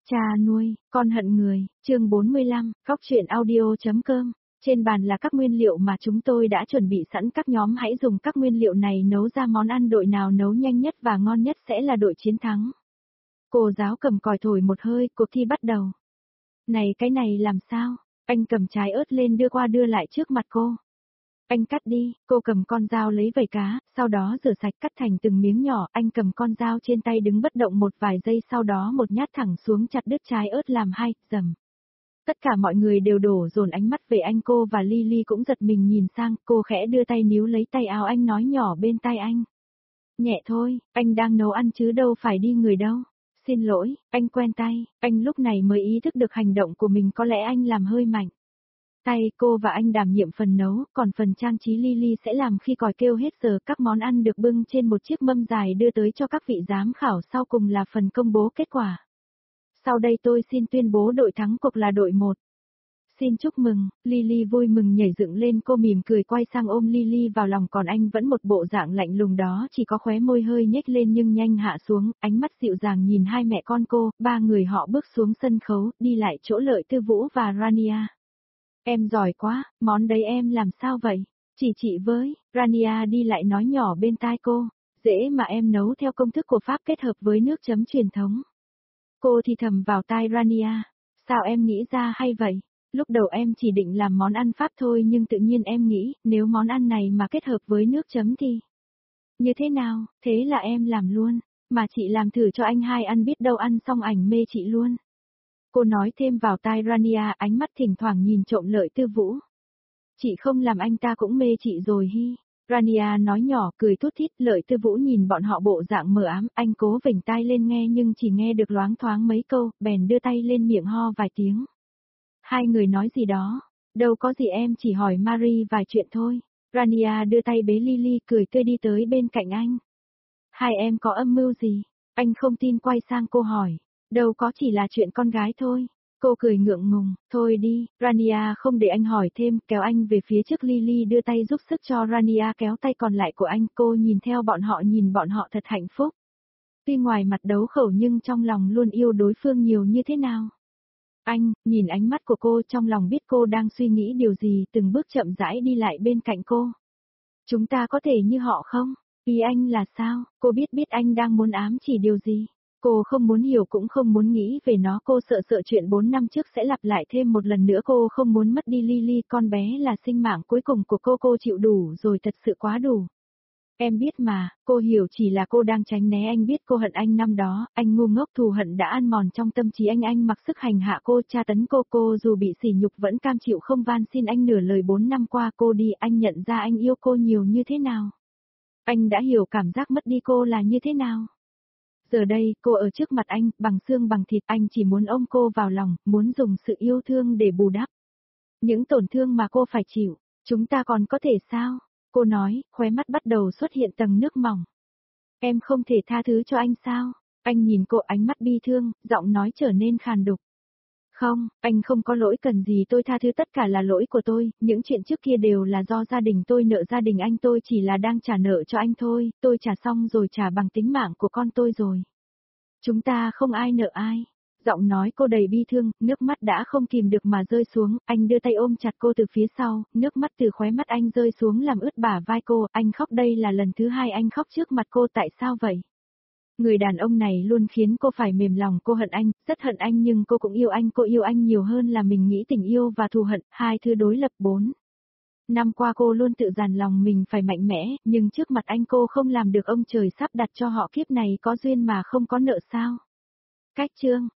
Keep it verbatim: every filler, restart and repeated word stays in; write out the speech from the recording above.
Cha nuôi, con hận người, chương bốn mươi lăm, góc truyện audio.com. Trên bàn là các nguyên liệu mà chúng tôi đã chuẩn bị sẵn, các nhóm hãy dùng các nguyên liệu này nấu ra món ăn, đội nào nấu nhanh nhất và ngon nhất sẽ là đội chiến thắng. Cô giáo cầm còi thổi một hơi, cuộc thi bắt đầu. Này cái này làm sao? Anh cầm trái ớt lên đưa qua đưa lại trước mặt cô. Anh cắt đi, cô cầm con dao lấy vẩy cá, sau đó rửa sạch cắt thành từng miếng nhỏ, anh cầm con dao trên tay đứng bất động một vài giây, sau đó một nhát thẳng xuống chặt đứt trái ớt làm hai, rầm. Tất cả mọi người đều đổ dồn ánh mắt về anh, cô và Lily cũng giật mình nhìn sang, cô khẽ đưa tay níu lấy tay áo anh nói nhỏ bên tai anh. Nhẹ thôi, anh đang nấu ăn chứ đâu phải đi người đâu. Xin lỗi, anh quen tay, anh lúc này mới ý thức được hành động của mình, có lẽ anh làm hơi mạnh. Tay cô và anh đảm nhiệm phần nấu, còn phần trang trí Lily sẽ làm khi còi kêu hết giờ. Các món ăn được bưng trên một chiếc mâm dài đưa tới cho các vị giám khảo, sau cùng là phần công bố kết quả. Sau đây tôi xin tuyên bố đội thắng cuộc là đội một. Xin chúc mừng, Lily vui mừng nhảy dựng lên, cô mỉm cười quay sang ôm Lily vào lòng, còn anh vẫn một bộ dạng lạnh lùng đó, chỉ có khóe môi hơi nhếch lên nhưng nhanh hạ xuống, ánh mắt dịu dàng nhìn hai mẹ con cô. Ba người họ bước xuống sân khấu, đi lại chỗ Lợi Tư Vũ và Rania. Em giỏi quá, món đấy em làm sao vậy? Chỉ chị với, Rania đi lại nói nhỏ bên tai cô. Dễ mà, em nấu theo công thức của Pháp kết hợp với nước chấm truyền thống. Cô thì thầm vào tai Rania. Sao em nghĩ ra hay vậy? Lúc đầu em chỉ định làm món ăn Pháp thôi, nhưng tự nhiên em nghĩ, nếu món ăn này mà kết hợp với nước chấm thì... Như thế nào? Thế là em làm luôn. Mà chị làm thử cho anh hai ăn, biết đâu ăn xong ảnh mê chị luôn. Cô nói thêm vào tai Rania, ánh mắt thỉnh thoảng nhìn trộm Lợi Tư Vũ. Chị không làm anh ta cũng mê chị rồi hi. Rania nói nhỏ, cười thút thít. Lợi Tư Vũ nhìn bọn họ bộ dạng mờ ám, anh cố vểnh tai lên nghe nhưng chỉ nghe được loáng thoáng mấy câu, bèn đưa tay lên miệng ho vài tiếng. Hai người nói gì đó? Đâu có gì, em chỉ hỏi Marie vài chuyện thôi. Rania đưa tay bế Lily, cười tươi đi tới bên cạnh anh. Hai em có âm mưu gì? Anh không tin quay sang cô hỏi. Đâu có, chỉ là chuyện con gái thôi. Cô cười ngượng ngùng. Thôi đi, Rania không để anh hỏi thêm, kéo anh về phía trước. Lily đưa tay giúp sức cho Rania kéo tay còn lại của anh. Cô nhìn theo bọn họ, nhìn bọn họ thật hạnh phúc. Tuy ngoài mặt đấu khẩu nhưng trong lòng luôn yêu đối phương nhiều như thế nào. Anh, nhìn ánh mắt của cô, trong lòng biết cô đang suy nghĩ điều gì, từng bước chậm rãi đi lại bên cạnh cô. Chúng ta có thể như họ không? Ý anh là sao? Cô biết biết anh đang muốn ám chỉ điều gì. Cô không muốn hiểu cũng không muốn nghĩ về nó, cô sợ sợ chuyện bốn năm trước sẽ lặp lại thêm một lần nữa. Cô không muốn mất đi Lily, con bé là sinh mạng cuối cùng của cô, cô chịu đủ rồi, thật sự quá đủ. Em biết mà, cô hiểu, chỉ là cô đang tránh né anh, biết cô hận anh năm đó, anh ngu ngốc, thù hận đã ăn mòn trong tâm trí anh, anh mặc sức hành hạ cô, tra tấn cô, cô dù bị sỉ nhục vẫn cam chịu không van xin anh nửa lời. Bốn năm qua cô đi, anh nhận ra anh yêu cô nhiều như thế nào. Anh đã hiểu cảm giác mất đi cô là như thế nào. Giờ đây, cô ở trước mặt anh, bằng xương bằng thịt, anh chỉ muốn ôm cô vào lòng, muốn dùng sự yêu thương để bù đắp những tổn thương mà cô phải chịu. Chúng ta còn có thể sao? Cô nói, khóe mắt bắt đầu xuất hiện tầng nước mỏng. Em không thể tha thứ cho anh sao? Anh nhìn cô, ánh mắt bi thương, giọng nói trở nên khàn đục. Không, anh không có lỗi cần gì tôi tha thứ, tất cả là lỗi của tôi, những chuyện trước kia đều là do gia đình tôi nợ gia đình anh, tôi chỉ là đang trả nợ cho anh thôi, tôi trả xong rồi, trả bằng tính mạng của con tôi rồi. Chúng ta không ai nợ ai. Giọng nói cô đầy bi thương, nước mắt đã không kìm được mà rơi xuống, anh đưa tay ôm chặt cô từ phía sau, nước mắt từ khóe mắt anh rơi xuống làm ướt bả vai cô, anh khóc, đây là lần thứ hai anh khóc trước mặt cô, tại sao vậy? Người đàn ông này luôn khiến cô phải mềm lòng, cô hận anh, rất hận anh, nhưng cô cũng yêu anh, cô yêu anh nhiều hơn là mình nghĩ. Tình yêu và thù hận, hai thứ đối lập. Bốn năm qua cô luôn tự dàn lòng mình phải mạnh mẽ, nhưng trước mặt anh cô không làm được. Ông trời sắp đặt cho họ kiếp này có duyên mà không có nợ sao? Cách chương